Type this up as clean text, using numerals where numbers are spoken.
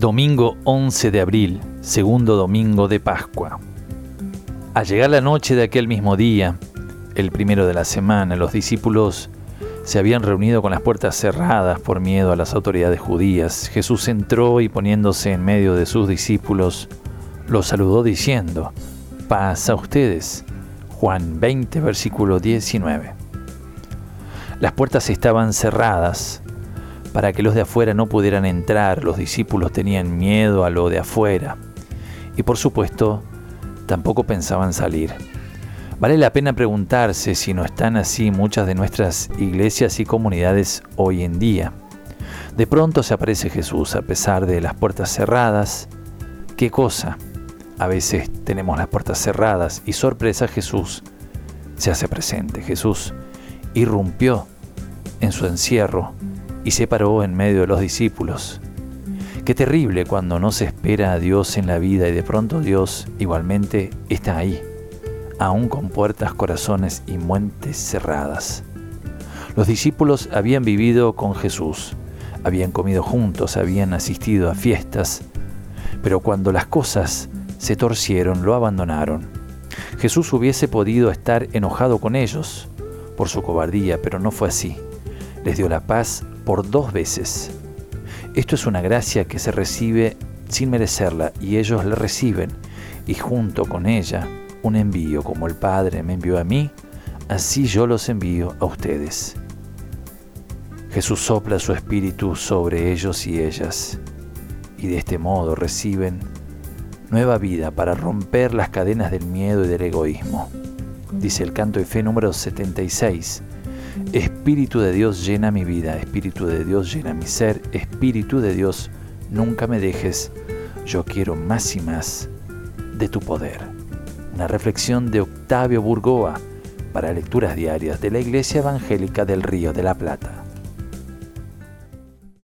Domingo 11 de abril, segundo domingo de Pascua. Al llegar la noche de aquel mismo día, el primero de la semana, los discípulos se habían reunido con las puertas cerradas por miedo a las autoridades judías. Jesús entró y poniéndose en medio de sus discípulos, los saludó diciendo: «Paz a ustedes». Juan 20, versículo 19. Las puertas estaban cerradas para que los de afuera no pudieran entrar. Los discípulos tenían miedo a lo de afuera y, por supuesto, tampoco pensaban salir. Vale la pena preguntarse si no están así muchas de nuestras iglesias y comunidades hoy en día. De pronto se aparece Jesús a pesar de las puertas cerradas. ¿Qué cosa? A veces tenemos las puertas cerradas y, sorpresa, Jesús se hace presente. Jesús irrumpió en su encierro y se paró en medio de los discípulos. Qué terrible cuando no se espera a Dios en la vida y de pronto Dios igualmente está ahí, aún con puertas, corazones y mentes cerradas. Los discípulos habían vivido con Jesús, habían comido juntos, habían asistido a fiestas, pero cuando las cosas se torcieron, lo abandonaron. Jesús hubiese podido estar enojado con ellos por su cobardía, pero no fue así. Les dio la paz por 2 veces. Esto es una gracia que se recibe sin merecerla y ellos la reciben, y junto con ella un envío. Como el Padre me envió a mí, así yo los envío a ustedes. Jesús sopla su espíritu sobre ellos y ellas, y de este modo reciben nueva vida para romper las cadenas del miedo y del egoísmo. Dice el canto de fe número 76. Espíritu de Dios llena mi vida, Espíritu de Dios llena mi ser, Espíritu de Dios nunca me dejes, yo quiero más y más de tu poder. Una reflexión de Octavio Burgoa para lecturas diarias de la Iglesia Evangélica del Río de la Plata.